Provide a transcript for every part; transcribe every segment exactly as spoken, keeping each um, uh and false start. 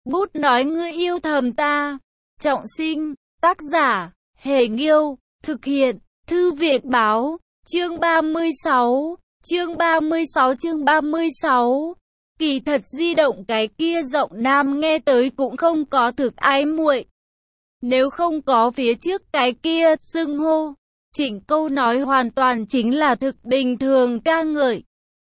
Bút nói ngươi yêu thầm ta. Trọng sinh, tác giả, Hề Nghiêu, thực hiện, Thư viện Báo, chương ba mươi sáu, chương ba mươi sáu chương ba mươi sáu. Kỳ thật di động cái kia giọng nam nghe tới cũng không có thực ái muội. Nếu không có phía trước cái kia xưng hô, chỉnh câu nói hoàn toàn chính là thực bình thường ca ngợi.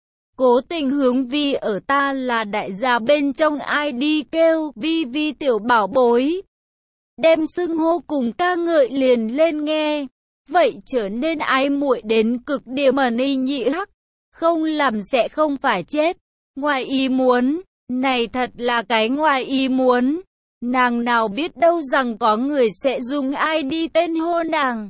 Cố tình hướng Vi ở ta là đại gia bên trong ai đi kêu Vi Vi tiểu bảo bối. Đem xưng hô cùng ca ngợi liền lên nghe, vậy trở nên ái muội đến cực điểm mà ni nhị hắc, không làm sẽ không phải chết. Ngoài ý muốn, này thật là cái ngoài ý muốn. Nàng nào biết đâu rằng có người sẽ dùng ai đi tên hô nàng.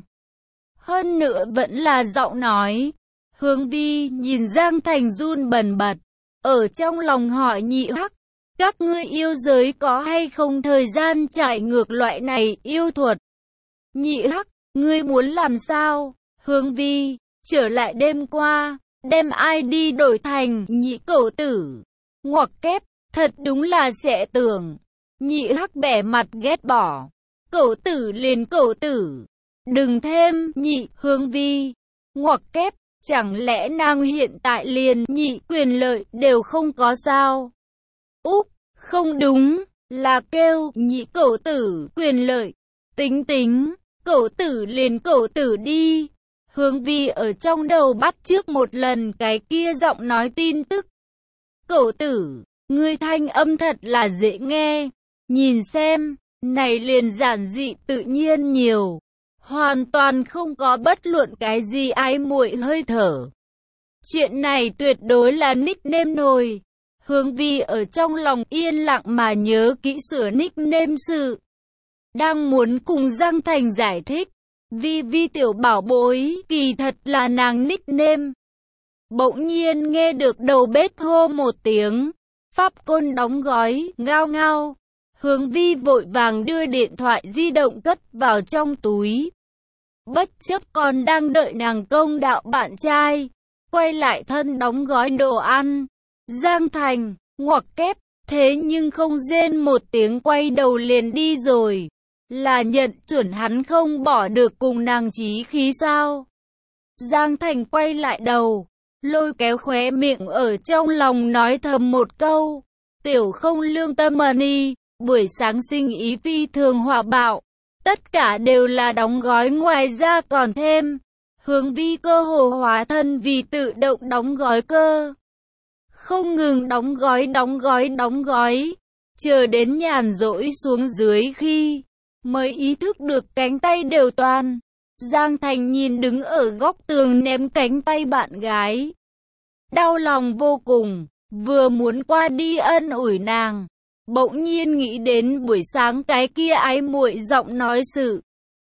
Hơn nữa vẫn là giọng nói. Hướng Vi nhìn Giang Thành run bần bật, ở trong lòng hỏi nhị hắc, các ngươi yêu giới có hay không thời gian trải ngược loại này yêu thuật? Nhị hắc, ngươi muốn làm sao? Hướng Vi, trở lại đêm qua, đem ai đi đổi thành nhị cẩu tử. Ngoặc kép, thật đúng là sẽ tưởng. Nhị hắc bẻ mặt ghét bỏ. Cẩu tử liền cẩu tử. Đừng thêm nhị. Hướng Vi. Ngoặc kép, chẳng lẽ nàng hiện tại liền nhị quyền lợi đều không có sao? Úp, không đúng, là kêu nhị cẩu tử quyền lợi. Tính tính, cẩu tử liền cẩu tử đi. Hướng Vi ở trong đầu bắt trước một lần cái kia giọng nói tin tức. Cẩu tử, ngươi thanh âm thật là dễ nghe. Nhìn xem, này liền giản dị tự nhiên nhiều. Hoàn toàn không có bất luận cái gì ái muội hơi thở. Chuyện này tuyệt đối là nickname nồi. Hướng Vi ở trong lòng yên lặng mà nhớ kỹ sửa nickname sự. Đang muốn cùng Giang Thành giải thích. Vi Vi tiểu bảo bối, kỳ thật là nàng nickname. Bỗng nhiên nghe được đầu bếp hô một tiếng. Pháp côn đóng gói, ngao ngao. Hướng Vi vội vàng đưa điện thoại di động cất vào trong túi. Bất chấp còn đang đợi nàng công đạo bạn trai. Quay lại thân đóng gói đồ ăn. Giang Thành, ngoặc kép, thế nhưng không rên một tiếng quay đầu liền đi rồi. Là nhận chuẩn hắn không bỏ được cùng nàng chí khí sao? Giang Thành quay lại đầu, lôi kéo khóe miệng ở trong lòng nói thầm một câu. Tiểu không lương tâm mà ni, buổi sáng sinh ý phi thường hòa bạo. Tất cả đều là đóng gói, ngoài ra còn thêm. Hướng Vi cơ hồ hóa thân vì tự động đóng gói cơ. Không ngừng đóng gói đóng gói đóng gói. Chờ đến nhàn rỗi xuống dưới khi mới ý thức được cánh tay đều toàn. Giang Thành nhìn đứng ở góc tường ném cánh tay bạn gái. Đau lòng vô cùng, vừa muốn qua đi ân ủi nàng. Bỗng nhiên nghĩ đến buổi sáng cái kia ái muội giọng nói sự.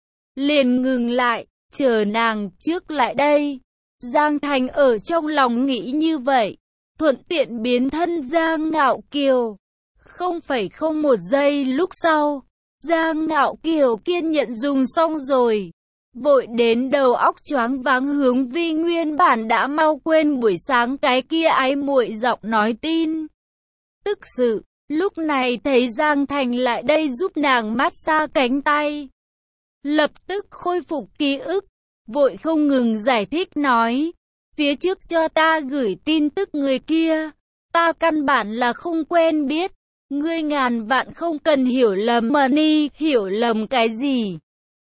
Liền ngừng lại, chờ nàng trước lại đây. Giang Thành ở trong lòng nghĩ như vậy. Thuận tiện biến thân Giang Ngạo Kiều. Không phải không một giây lúc sau. Giang Ngạo Kiều kiên nhẫn dùng xong rồi. Vội đến đầu óc choáng váng. Hướng Vi nguyên bản đã mau quên buổi sáng cái kia ái muội giọng nói tin. Tức sự. Lúc này thấy Giang Thành lại đây giúp nàng massage cánh tay. Lập tức khôi phục ký ức. Vội không ngừng giải thích nói. Phía trước cho ta gửi tin tức người kia. Ta căn bản là không quen biết. Ngươi ngàn vạn không cần hiểu lầm mà ni. Hiểu lầm cái gì?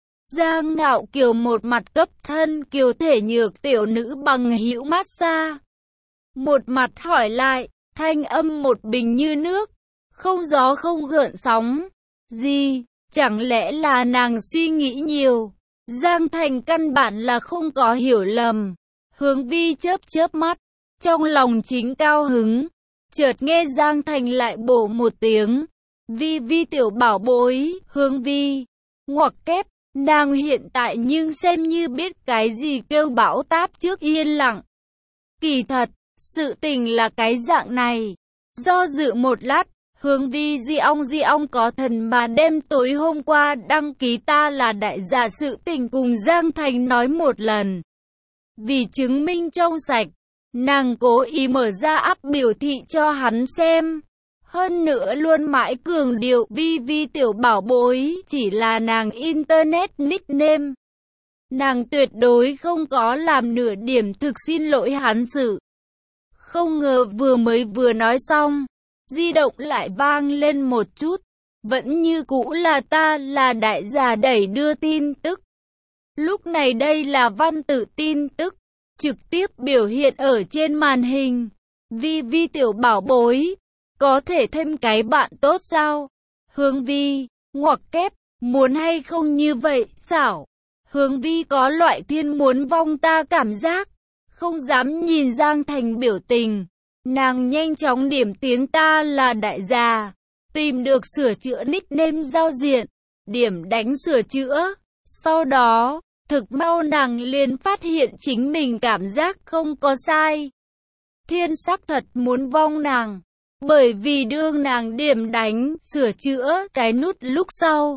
Giang Ngạo Kiều một mặt cấp thân kiều thể nhược tiểu nữ bằng hữu massage. Một mặt hỏi lại. Thanh âm một bình như nước. Không gió không gợn sóng. Gì? Chẳng lẽ là nàng suy nghĩ nhiều? Giang Thành căn bản là không có hiểu lầm. Hướng Vi chớp chớp mắt. Trong lòng chính cao hứng. Chợt nghe Giang Thành lại bổ một tiếng. Vi Vi tiểu bảo bối. Hướng Vi. Ngoặc kép. Nàng hiện tại nhưng xem như biết cái gì kêu bão táp trước yên lặng. Kỳ thật, sự tình là cái dạng này. Do dự một lát. Hướng Vi di ong di ong có thần mà đêm tối hôm qua đăng ký ta là đại giả sự tình cùng Giang Thành nói một lần. Vì chứng minh trong sạch, nàng cố ý mở ra app biểu thị cho hắn xem. Hơn nữa luôn mãi cường điệu Vi Vi tiểu bảo bối chỉ là nàng internet nickname. Nàng tuyệt đối không có làm nửa điểm thực xin lỗi hắn sự. Không ngờ vừa mới vừa nói xong, di động lại vang lên một chút. Vẫn như cũ là ta là đại gia đẩy đưa tin tức. Lúc này đây là văn tự tin tức, trực tiếp biểu hiện ở trên màn hình. Vi Vi tiểu bảo bối, có thể thêm cái bạn tốt sao? Hướng Vi, ngoặc kép, muốn hay không như vậy, xảo. Hướng Vi có loại thiên muốn vong ta cảm giác, không dám nhìn Giang Thành biểu tình. Nàng nhanh chóng điểm tiếng ta là đại gia, tìm được sửa chữa nickname giao diện, điểm đánh sửa chữa. Sau đó, thực mau nàng liền phát hiện chính mình cảm giác không có sai. Thiên sắc thật muốn vong nàng, bởi vì đương nàng điểm đánh, sửa chữa cái nút lúc sau.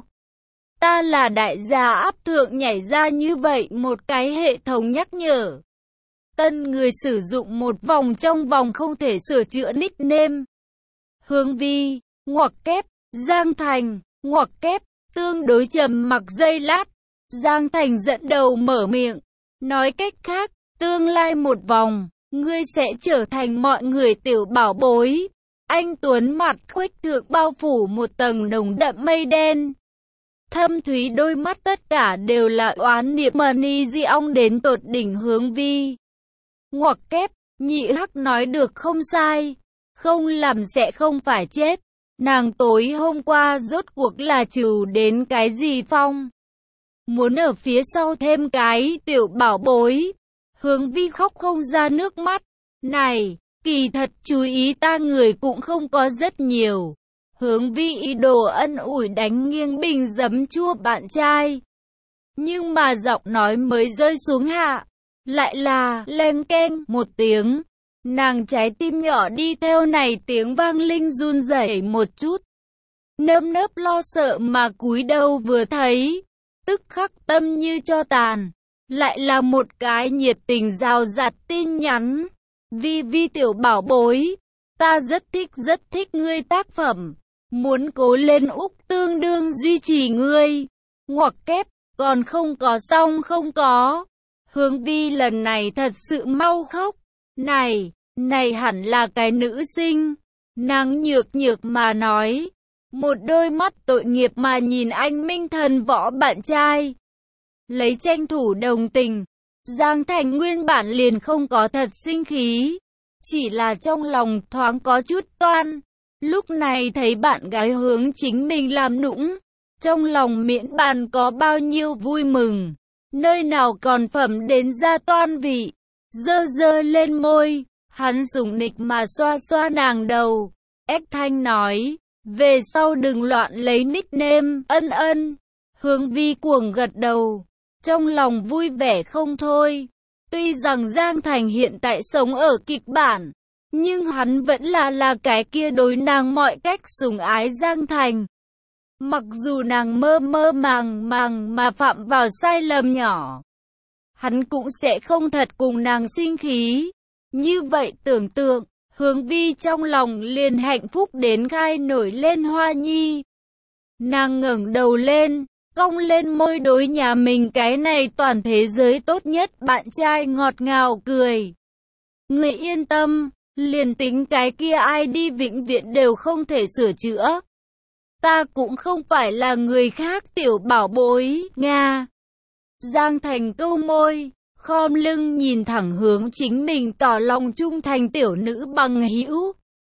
Ta là đại gia áp thượng nhảy ra như vậy một cái hệ thống nhắc nhở. Tân người sử dụng một vòng trong vòng không thể sửa chữa nickname. Hướng Vi, ngoặc kép, Giang Thành, ngoặc kép, tương đối trầm mặc giây lát. Giang Thành dẫn đầu mở miệng, nói cách khác, tương lai một vòng, ngươi sẽ trở thành mọi người tiểu bảo bối. Anh Tuấn mặt khuếch thượng bao phủ một tầng nồng đậm mây đen. Thâm thúy đôi mắt tất cả đều là oán niệm mani di ong đến tột đỉnh. Hướng Vi, ngoặc kép, nhị hắc nói được không sai, không làm sẽ không phải chết. Nàng tối hôm qua rốt cuộc là trừ đến cái gì phong? Muốn ở phía sau thêm cái tiểu bảo bối. Hướng Vi khóc không ra nước mắt. Này, kỳ thật chú ý ta người cũng không có rất nhiều. Hướng Vi ý đồ ân ủi đánh nghiêng bình giấm chua bạn trai. Nhưng mà giọng nói mới rơi xuống hạ, lại là leng keng một tiếng. Nàng trái tim nhỏ đi theo này tiếng vang linh run rẩy một chút. Nơm nớp lo sợ mà cúi đầu vừa thấy, tức khắc tâm như cho tàn. Lại là một cái nhiệt tình rào rạt tin nhắn. Vi Vi tiểu bảo bối, ta rất thích rất thích ngươi tác phẩm. Muốn cố lên Úc tương đương duy trì ngươi. Ngoặc kép, còn không có xong không có. Hướng Vi lần này thật sự mau khóc. Này, này hẳn là cái nữ sinh. Nàng nhược nhược mà nói. Một đôi mắt tội nghiệp mà nhìn anh Minh Thần võ bạn trai. Lấy tranh thủ đồng tình. Giang Thành nguyên bản liền không có thật sinh khí. Chỉ là trong lòng thoáng có chút toan. Lúc này thấy bạn gái hướng chính mình làm nũng. Trong lòng miễn bàn có bao nhiêu vui mừng. Nơi nào còn phẩm đến ra toan vị. Dơ dơ lên môi. Hắn sủng nịch mà xoa xoa nàng đầu. Ếch Thanh nói. Về sau đừng loạn lấy nickname. Ân ân. Hướng Vi cuồng gật đầu. Trong lòng vui vẻ không thôi. Tuy rằng Giang Thành hiện tại sống ở kịch bản, nhưng hắn vẫn là là cái kia đối nàng mọi cách sủng ái Giang Thành. Mặc dù nàng mơ mơ màng màng mà phạm vào sai lầm nhỏ, hắn cũng sẽ không thật cùng nàng sinh khí. Như vậy tưởng tượng, Hướng Vi trong lòng liền hạnh phúc đến khai nổi lên hoa nhi. Nàng ngẩng đầu lên, cong lên môi đối nhà mình cái này toàn thế giới tốt nhất bạn trai ngọt ngào cười. Người yên tâm, liền tính cái kia ai đi vĩnh viễn đều không thể sửa chữa. Ta cũng không phải là người khác tiểu bảo bối, Nga. Giang Thành câu môi, khom lưng nhìn thẳng hướng chính mình tỏ lòng trung thành tiểu nữ bằng hữu.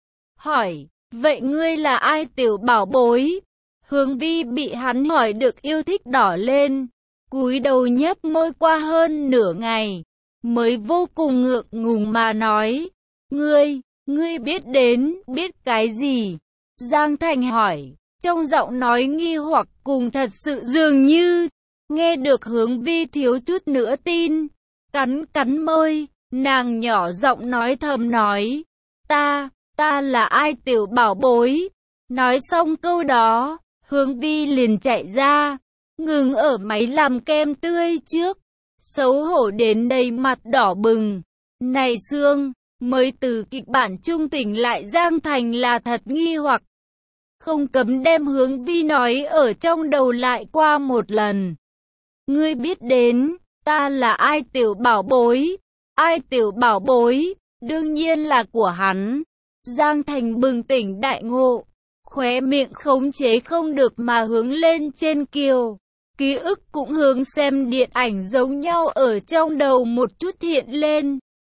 Hỏi, vậy ngươi là ai tiểu bảo bối? Hướng Vi bị hắn hỏi được yêu thích đỏ lên, cúi đầu nhếch môi qua hơn nửa ngày, mới vô cùng ngượng ngùng mà nói, ngươi, ngươi biết đến, biết cái gì? Giang Thành hỏi, trong giọng nói nghi hoặc cùng thật sự dường như, nghe được Hướng Vi thiếu chút nữa tin, cắn cắn môi, nàng nhỏ giọng nói thầm nói, ta, ta là ai tiểu bảo bối? Nói xong câu đó, Hướng Vi liền chạy ra, ngừng ở máy làm kem tươi trước, xấu hổ đến đầy mặt đỏ bừng. Này Sương, mới từ kịch bản trung tỉnh lại Giang Thành là thật nghi hoặc. Không cấm đem Hướng Vi nói ở trong đầu lại qua một lần. Ngươi biết đến, ta là ai tiểu bảo bối? Ai tiểu bảo bối? Đương nhiên là của hắn. Giang Thành bừng tỉnh đại ngộ, khóe miệng khống chế không được mà hướng lên trên kiều. Ký ức cũng hướng xem điện ảnh giống nhau ở trong đầu một chút hiện lên.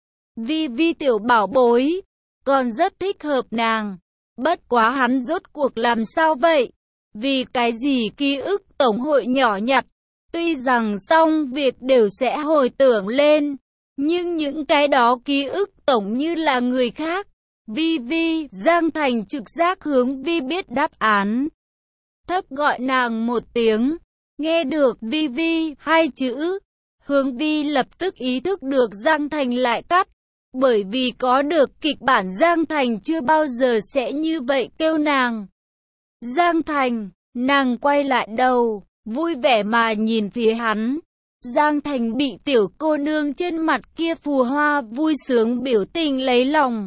Vi Vi tiểu bảo bối, còn rất thích hợp nàng. Bất quá hắn rốt cuộc làm sao vậy? Vì cái gì ký ức tổng hội nhỏ nhặt? Tuy rằng xong việc đều sẽ hồi tưởng lên, nhưng những cái đó ký ức tổng như là người khác. Vi Vi, Giang Thành trực giác Hướng Vi biết đáp án. Thấp gọi nàng một tiếng, nghe được Vi Vi hai chữ. Hướng Vi lập tức ý thức được Giang Thành lại cắt. Bởi vì có được kịch bản Giang Thành chưa bao giờ sẽ như vậy kêu nàng. Giang Thành, nàng quay lại đầu, vui vẻ mà nhìn phía hắn. Giang Thành bị tiểu cô nương trên mặt kia phù hoa vui sướng biểu tình lấy lòng.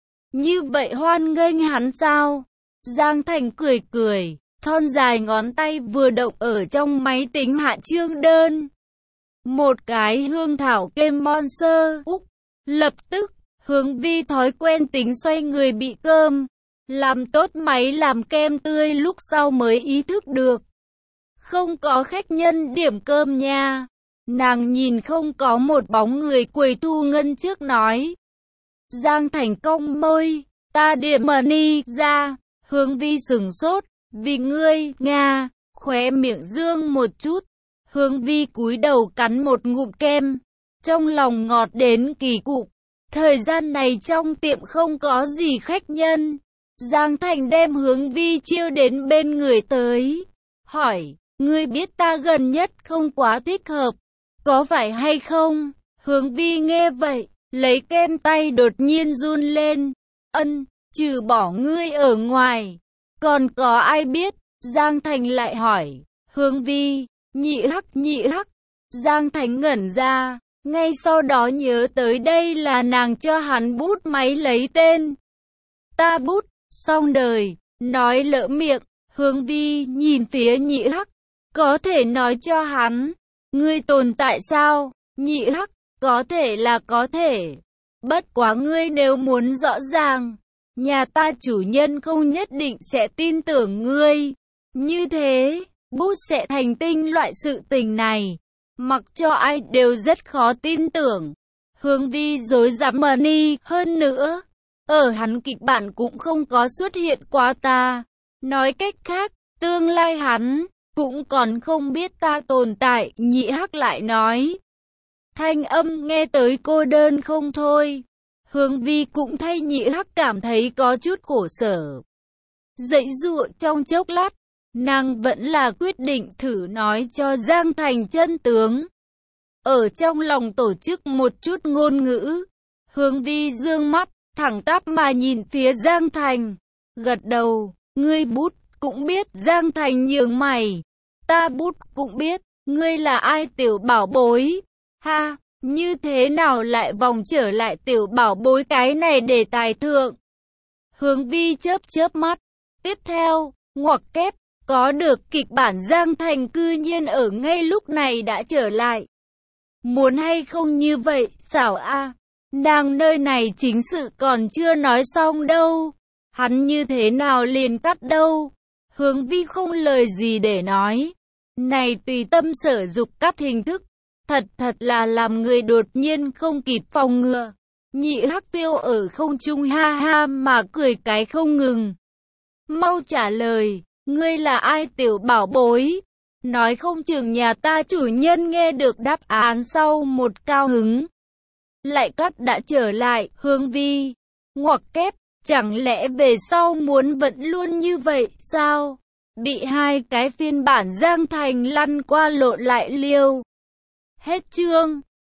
Như vậy hoan nghênh hắn sao? Giang Thành cười cười, thon dài ngón tay vừa động ở trong máy tính hạ chương đơn. Một cái hương thảo kem Monster Úc. Lập tức, Hướng Vi thói quen tính xoay người bị cơm. Làm tốt máy làm kem tươi lúc sau mới ý thức được. Không có khách nhân điểm cơm nha. Nàng nhìn không có một bóng người quầy thu ngân trước nói. Giang Thành cong môi, ta điểm money ra. Hướng Vi sừng sốt, vì ngươi, Nga, khóe miệng dương một chút. Hướng Vi cúi đầu cắn một ngụm kem, trong lòng ngọt đến kỳ cục. Thời gian này trong tiệm không có gì khách nhân. Giang Thành đem Hướng Vi chiêu đến bên người tới, hỏi, ngươi biết ta gần nhất không quá thích hợp, có phải hay không? Hướng Vi nghe vậy, lấy kem tay đột nhiên run lên. Ân, trừ bỏ ngươi ở ngoài, còn có ai biết? Giang Thành lại hỏi. Hướng Vi, nhị hắc nhị hắc. Giang Thành ngẩn ra, ngay sau đó nhớ tới đây là nàng cho hắn bút máy lấy tên. Ta bút, xong đời, nói lỡ miệng. Hướng Vi nhìn phía nhị hắc, có thể nói cho hắn, ngươi tồn tại sao? Nhị hắc, có thể là có thể. Bất quá ngươi nếu muốn rõ ràng, nhà ta chủ nhân không nhất định sẽ tin tưởng ngươi. Như thế, bút sẽ thành tinh loại sự tình này, mặc cho ai đều rất khó tin tưởng. Hướng Vi dối dám money hơn nữa. Ở hắn kịch bản cũng không có xuất hiện quá ta. Nói cách khác, tương lai hắn cũng còn không biết ta tồn tại. Nhị hắc lại nói. Thanh âm nghe tới cô đơn không thôi. Hướng Vi cũng thay nhị hắc cảm thấy có chút khổ sở. Dậy dụa trong chốc lát, nàng vẫn là quyết định thử nói cho Giang Thành chân tướng. Ở trong lòng tổ chức một chút ngôn ngữ. Hướng Vi dương mắt, thẳng tắp mà nhìn phía Giang Thành. Gật đầu, ngươi bút cũng biết. Giang Thành nhướng mày. Ta bút cũng biết, ngươi là ai tiểu bảo bối? Ha, như thế nào lại vòng trở lại tiểu bảo bối cái này để tài thượng? Hướng Vi chớp chớp mắt. Tiếp theo, ngoặc kép, có được kịch bản Giang Thành cư nhiên ở ngay lúc này đã trở lại. Muốn hay không như vậy, xảo a. Nàng nơi này chính sự còn chưa nói xong đâu. Hắn như thế nào liền cắt đâu. Hướng Vi không lời gì để nói. Này tùy tâm sở dục cắt hình thức. Thật thật là làm người đột nhiên không kịp phòng ngừa. Nhị hắc phiêu ở không trung ha ha mà cười cái không ngừng. Mau trả lời, ngươi là ai tiểu bảo bối? Nói không chừng nhà ta chủ nhân nghe được đáp án sau một cao hứng. Lại cắt đã trở lại. Hướng Vi ngoặc kép, chẳng lẽ về sau muốn vẫn luôn như vậy sao? Bị hai cái phiên bản Giang Thành lăn qua lộn lại liêu. Hết chương.